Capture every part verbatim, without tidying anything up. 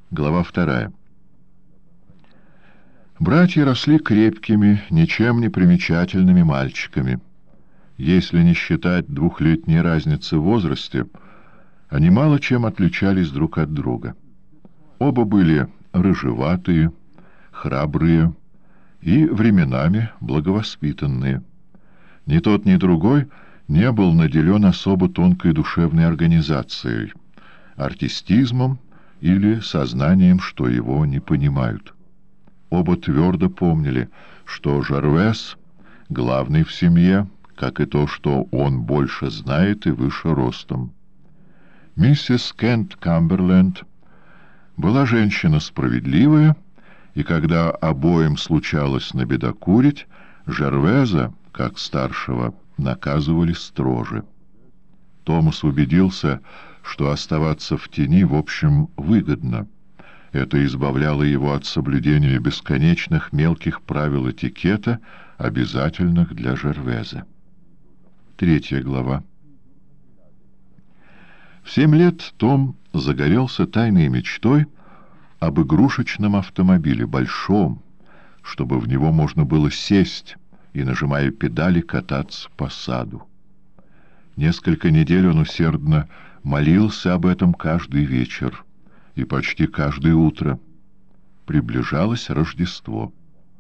Глава вторая. Братья росли крепкими, ничем не примечательными мальчиками. Если не считать двухлетней разницы в возрасте, они мало чем отличались друг от друга. Оба были рыжеватые, храбрые и временами благовоспитанные. Ни тот, ни другой не был наделен особо тонкой душевной организацией, артистизмом или сознанием, что его не понимают. Оба твердо помнили, что Жервес — главный в семье, как и то, что он больше знает и выше ростом. Миссис Кент Камберленд была женщина справедливая, и когда обоим случалось набедокурить, Жервеза, как старшего, наказывали строже. Томас убедился, что оставаться в тени, в общем, выгодно. Это избавляло его от соблюдения бесконечных мелких правил этикета, обязательных для Жервеза. Третья глава. В семь лет Том загорелся тайной мечтой об игрушечном автомобиле, большом, чтобы в него можно было сесть и, нажимая педали, кататься по саду. Несколько недель он усердно молился об этом каждый вечер и почти каждое утро. Приближалось Рождество.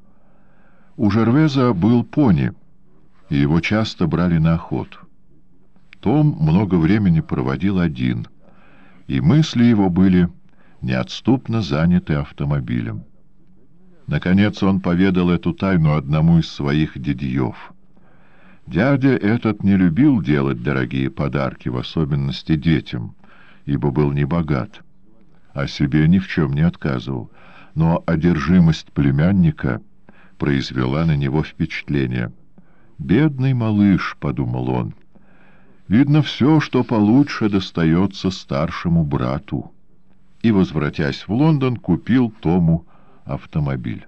У Жервеза был пони, и его часто брали на охоту. Том много времени проводил один, и мысли его были неотступно заняты автомобилем. Наконец он поведал эту тайну одному из своих дядьев. Дядя этот не любил делать дорогие подарки, в особенности детям, ибо был небогат, а себе ни в чем не отказывал, но одержимость племянника произвела на него впечатление. «Бедный малыш», — подумал он, — «видно, все, что получше, достается старшему брату». И, возвратясь в Лондон, купил Тому автомобиль.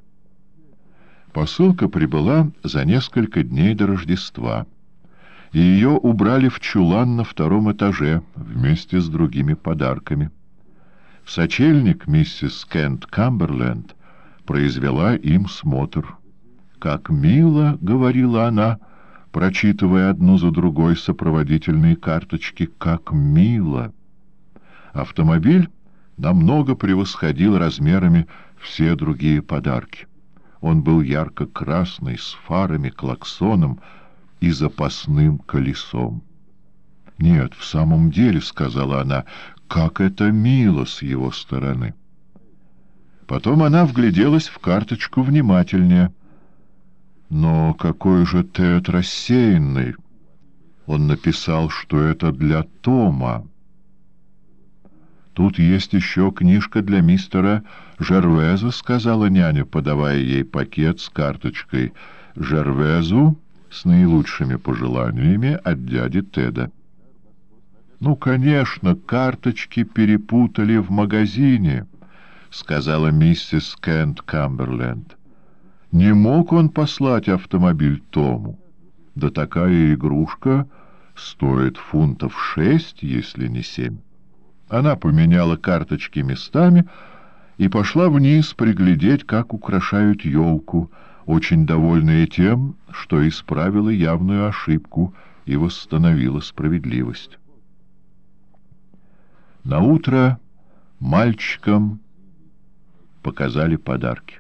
Посылка прибыла за несколько дней до Рождества, и ее убрали в чулан на втором этаже вместе с другими подарками. В сочельник миссис Кент Камберленд произвела им смотр. «Как мило!» — говорила она, прочитывая одну за другой сопроводительные карточки. «Как мило!» Автомобиль намного превосходил размерами все другие подарки. Он был ярко-красный, с фарами, клаксоном и запасным колесом. «Нет, в самом деле, — сказала она, — как это мило с его стороны!» Потом она вгляделась в карточку внимательнее. «Но какой же Тед рассеянный! Он написал, что это для Тома. Тут есть еще книжка для мистера Жервеза», — сказала няня, подавая ей пакет с карточкой «Жервезу с наилучшими пожеланиями от дяди Теда». «Ну, конечно, карточки перепутали в магазине», — сказала миссис Кент Камберленд. «Не мог он послать автомобиль Тому? Да такая игрушка стоит фунтов шесть, если не семь». Она поменяла карточки местами и пошла вниз приглядеть, как украшают елку, очень довольная тем, что исправила явную ошибку и восстановила справедливость. Наутро мальчикам показали подарки.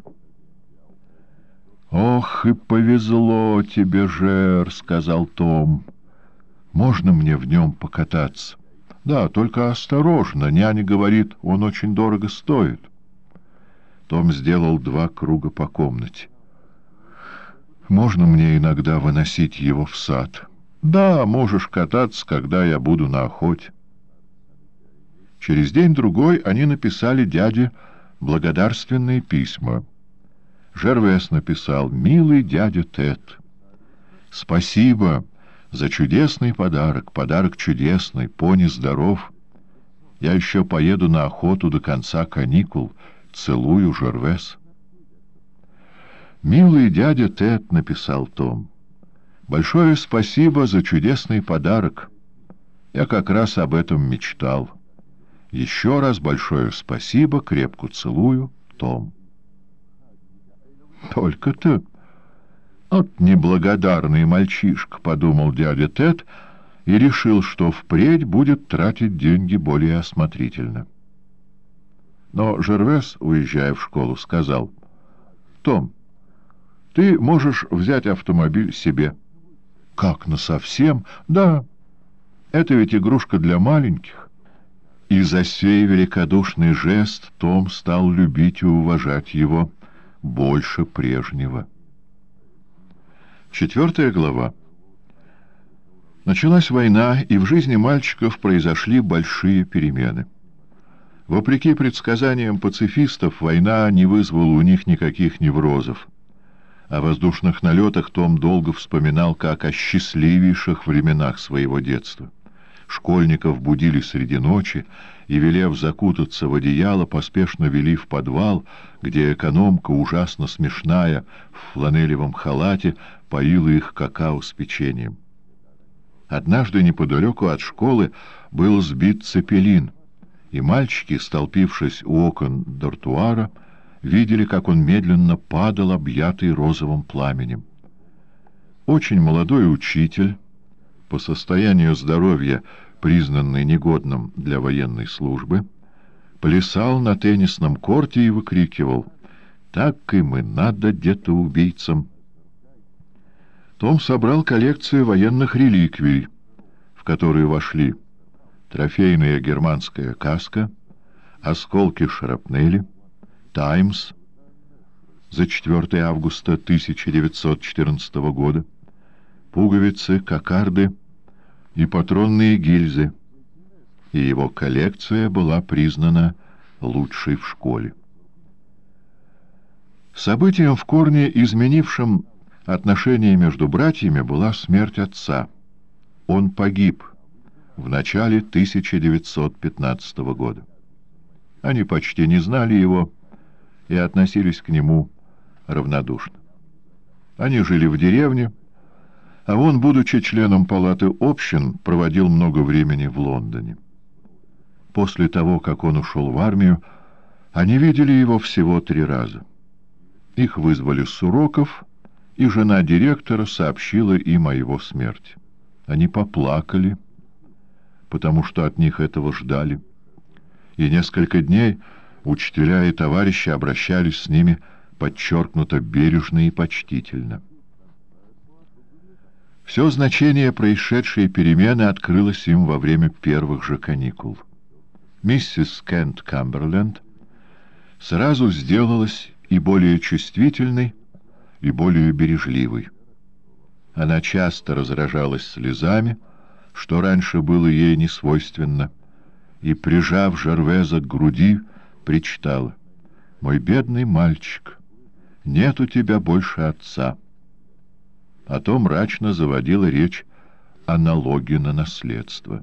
«Ох, и повезло тебе, Жер», — сказал Том. «Можно мне в нем покататься?» «Да, только осторожно, няня говорит, он очень дорого стоит». Том сделал два круга по комнате. «Можно мне иногда выносить его в сад?» «Да, можешь кататься, когда я буду на охоте». Через день-другой они написали дяде благодарственные письма. Жервес написал: «Милый дядя Тед, спасибо за чудесный подарок, подарок чудесный, пони здоров. Я еще поеду на охоту до конца каникул. Целую, Жервес». «Милый дядя Тед», — написал Том, — «большое спасибо за чудесный подарок. Я как раз об этом мечтал. Еще раз большое спасибо, крепко целую, Том. Только-то... «От неблагодарный мальчишка», — подумал дядя Тед, и решил, что впредь будет тратить деньги более осмотрительно. Но Жервес, уезжая в школу, сказал: «Том, ты можешь взять автомобиль себе». «Как, насовсем?» «Да, это ведь игрушка для маленьких». И за сей великодушный жест Том стал любить и уважать его больше прежнего. Четвертая глава. Началась война, и в жизни мальчиков произошли большие перемены. Вопреки предсказаниям пацифистов, война не вызвала у них никаких неврозов. О воздушных налетах Том долго вспоминал как о счастливейших временах своего детства. Школьников будили среди ночи и, велев закутаться в одеяло, поспешно вели в подвал, где экономка, ужасно смешная, в фланелевом халате, поила их какао с печеньем. Однажды неподалеку от школы был сбит цепелин, и мальчики, столпившись у окон дартуара, видели, как он медленно падал, объятый розовым пламенем. Очень молодой учитель, по состоянию здоровья признанный негодным для военной службы, плясал на теннисном корте и выкрикивал: «Так им и надо, детоубийцам!» Том собрал коллекцию военных реликвий, в которую вошли трофейная германская каска, осколки шрапнели, «Таймс» за четвёртое августа тысяча девятьсот четырнадцатого года, пуговицы, кокарды и патронные гильзы, и его коллекция была признана лучшей в школе. Событием в корне изменившим отношения между братьями была смерть отца. Он погиб в начале тысяча девятьсот пятнадцатого года. Они почти не знали его и относились к нему равнодушно. Они жили в деревне, а он, будучи членом палаты общин, проводил много времени в Лондоне. После того, как он ушел в армию, они видели его всего три раза. Их вызвали с уроков, и жена директора сообщила им о его смерти. Они поплакали, потому что от них этого ждали, и несколько дней учителя и товарищи обращались с ними подчеркнуто бережно и почтительно. Все значение происшедшей перемены открылось им во время первых же каникул. Миссис Кент Камберленд сразу сделалась и более чувствительной, и более бережливой. Она часто разражалась слезами, что раньше было ей не свойственно, и, прижав Жервеза к груди, причитала: «Мой бедный мальчик, нет у тебя больше отца». А то мрачно заводила речь о налоге на наследство.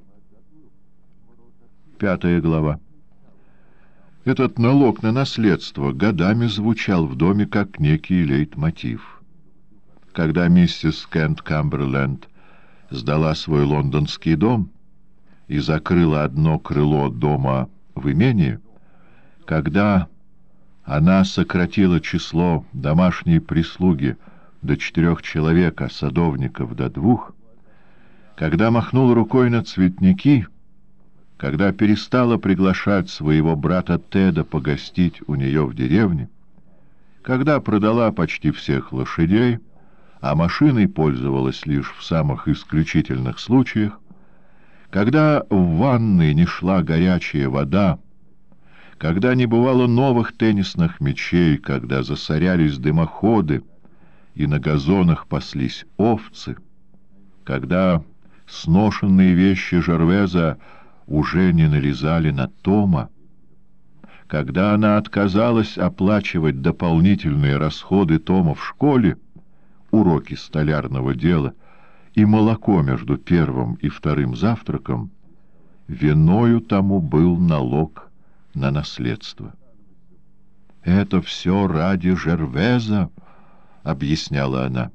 Пятая глава. Этот налог на наследство годами звучал в доме как некий лейтмотив. Когда миссис Кент Камберленд сдала свой лондонский дом и закрыла одно крыло дома в имении, когда она сократила число домашней прислуги до четырех человек, а садовников до двух, когда махнула рукой на цветники, когда перестала приглашать своего брата Теда погостить у нее в деревне, когда продала почти всех лошадей, а машиной пользовалась лишь в самых исключительных случаях, когда в ванной не шла горячая вода, когда не бывало новых теннисных мячей, когда засорялись дымоходы и на газонах паслись овцы, когда сношенные вещи Жервеза уже не налезали на Тома, когда она отказалась оплачивать дополнительные расходы Тома в школе, уроки столярного дела и молоко между первым и вторым завтраком, виною тому был налог на наследство. «Это все ради Жервеза», — объясняла она.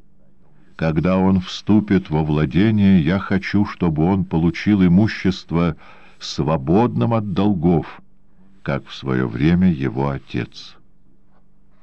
«Когда он вступит во владение, я хочу, чтобы он получил имущество свободным от долгов, как в свое время его отец.